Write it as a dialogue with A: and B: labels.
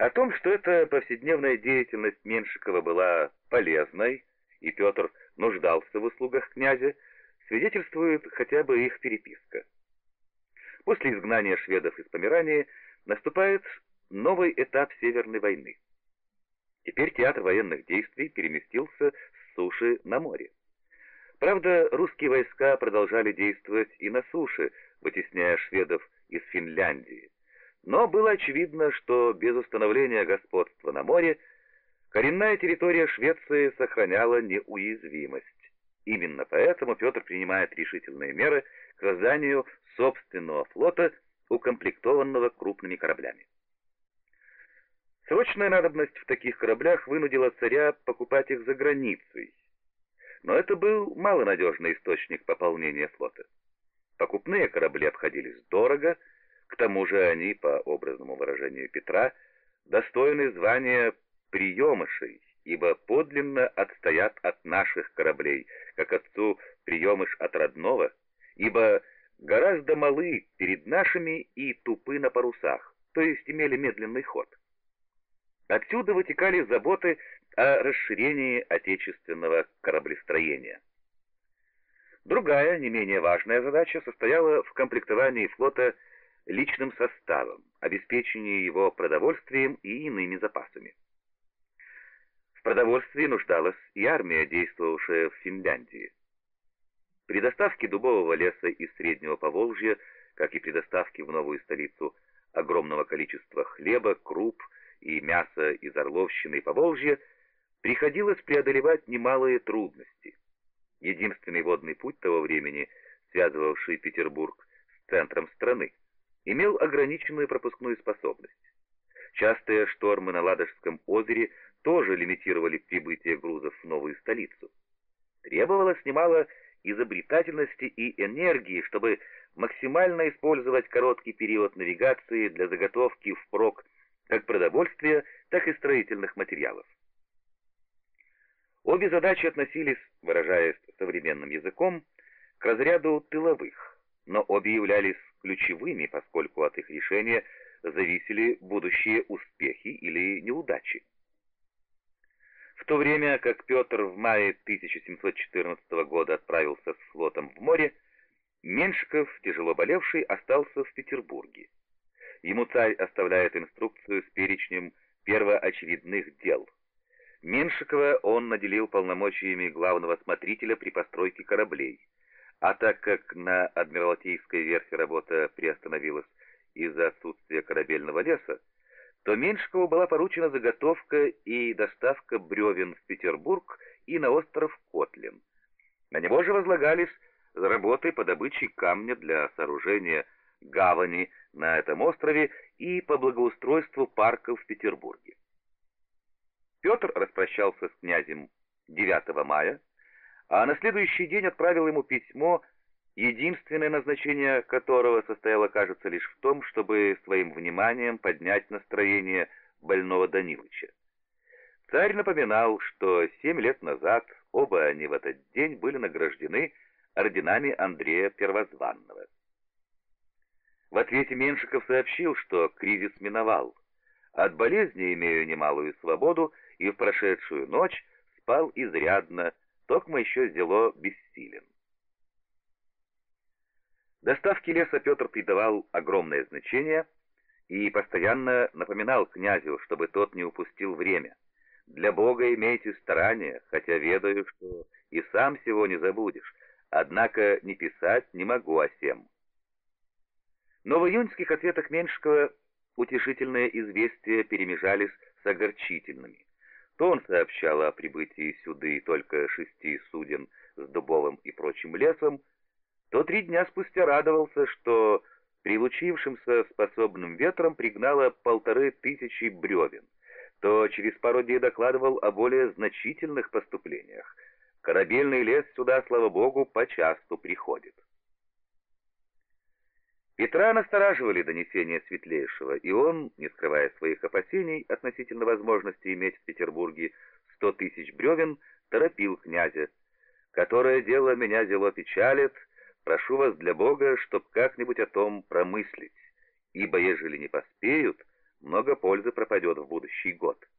A: О том, что эта повседневная деятельность Меншикова была полезной, и Петр нуждался в услугах князя, свидетельствует хотя бы их переписка. После изгнания шведов из Померании наступает новый этап Северной войны. Теперь театр военных действий переместился с суши на море. Правда, русские войска продолжали действовать и на суше, вытесняя шведов из Финляндии. Но было очевидно, что без установления господства на море коренная территория Швеции сохраняла неуязвимость. Именно поэтому Петр принимает решительные меры к созданию собственного флота, укомплектованного крупными кораблями. Срочная надобность в таких кораблях вынудила царя покупать их за границей. Но это был малонадежный источник пополнения флота. Покупные корабли обходились дорого, к тому же они, по образному выражению Петра, достойны звания приемышей, ибо подлинно отстоят от наших кораблей, как отцу приемыш от родного, ибо гораздо малы перед нашими и тупы на парусах, то есть имели медленный ход. Отсюда вытекали заботы о расширении отечественного кораблестроения. Другая, не менее важная задача состояла в комплектовании флота личным составом, обеспечении его продовольствием и иными запасами. В продовольствии нуждалась и армия, действовавшая в Финляндии. При доставке дубового леса из Среднего Поволжья, как и при доставке в новую столицу огромного количества хлеба, круп и мяса из Орловщины и Поволжья, приходилось преодолевать немалые трудности. Единственный водный путь того времени, связывавший Петербург с центром страны, имел ограниченную пропускную способность. Частые штормы на Ладожском озере тоже лимитировали прибытие грузов в новую столицу. Требовалось немало изобретательности и энергии, чтобы максимально использовать короткий период навигации для заготовки впрок как продовольствия, так и строительных материалов. Обе задачи относились, выражаясь современным языком, к разряду тыловых, но обе являлись ключевыми, поскольку от их решения зависели будущие успехи или неудачи. В то время как Петр в мае 1714 года отправился с флотом в море, Меншиков, тяжело болевший, остался в Петербурге. Ему царь оставляет инструкцию с перечнем первоочередных дел. Меншикова он наделил полномочиями главного смотрителя при постройке кораблей, а так как на Адмиралтейской верфи работа приостановилась из-за отсутствия корабельного леса, то Меншикову была поручена заготовка и доставка бревен в Петербург и на остров Котлин. На него же возлагались работы по добыче камня для сооружения гавани на этом острове и по благоустройству парков в Петербурге. Петр распрощался с князем 9 мая, а на следующий день отправил ему письмо, единственное назначение которого состояло, кажется, лишь в том, чтобы своим вниманием поднять настроение больного Данилыча. Царь напоминал, что 7 лет назад оба они в этот день были награждены орденами Андрея Первозванного. В ответе Меншиков сообщил, что кризис миновал. От болезни имею немалую свободу, и в прошедшую ночь спал изрядно, токмо еще зело бессилен. Доставке леса Петр придавал огромное значение и постоянно напоминал князю, чтобы тот не упустил время. «Для Бога имейте старания, хотя ведаю, что и сам сего не забудешь, однако не писать не могу о сем». Но в июньских ответах Меншикова утешительные известия перемежались с огорчительными. То он сообщал о прибытии сюды только 6 суден с дубовым и прочим лесом, то 3 дня спустя радовался, что прилучившимся способным ветром пригнало 1500 бревен, то через пару дней докладывал о более значительных поступлениях. Корабельный лес сюда, слава богу, почасту приходит. Петра настораживали донесения Светлейшего, и он, не скрывая своих опасений относительно возможности иметь в Петербурге 100 000 бревен, торопил князя. «Которое дело меня зело печалит, прошу вас для Бога, чтоб как-нибудь о том промыслить, ибо ежели не поспеют, много пользы пропадет в будущий год.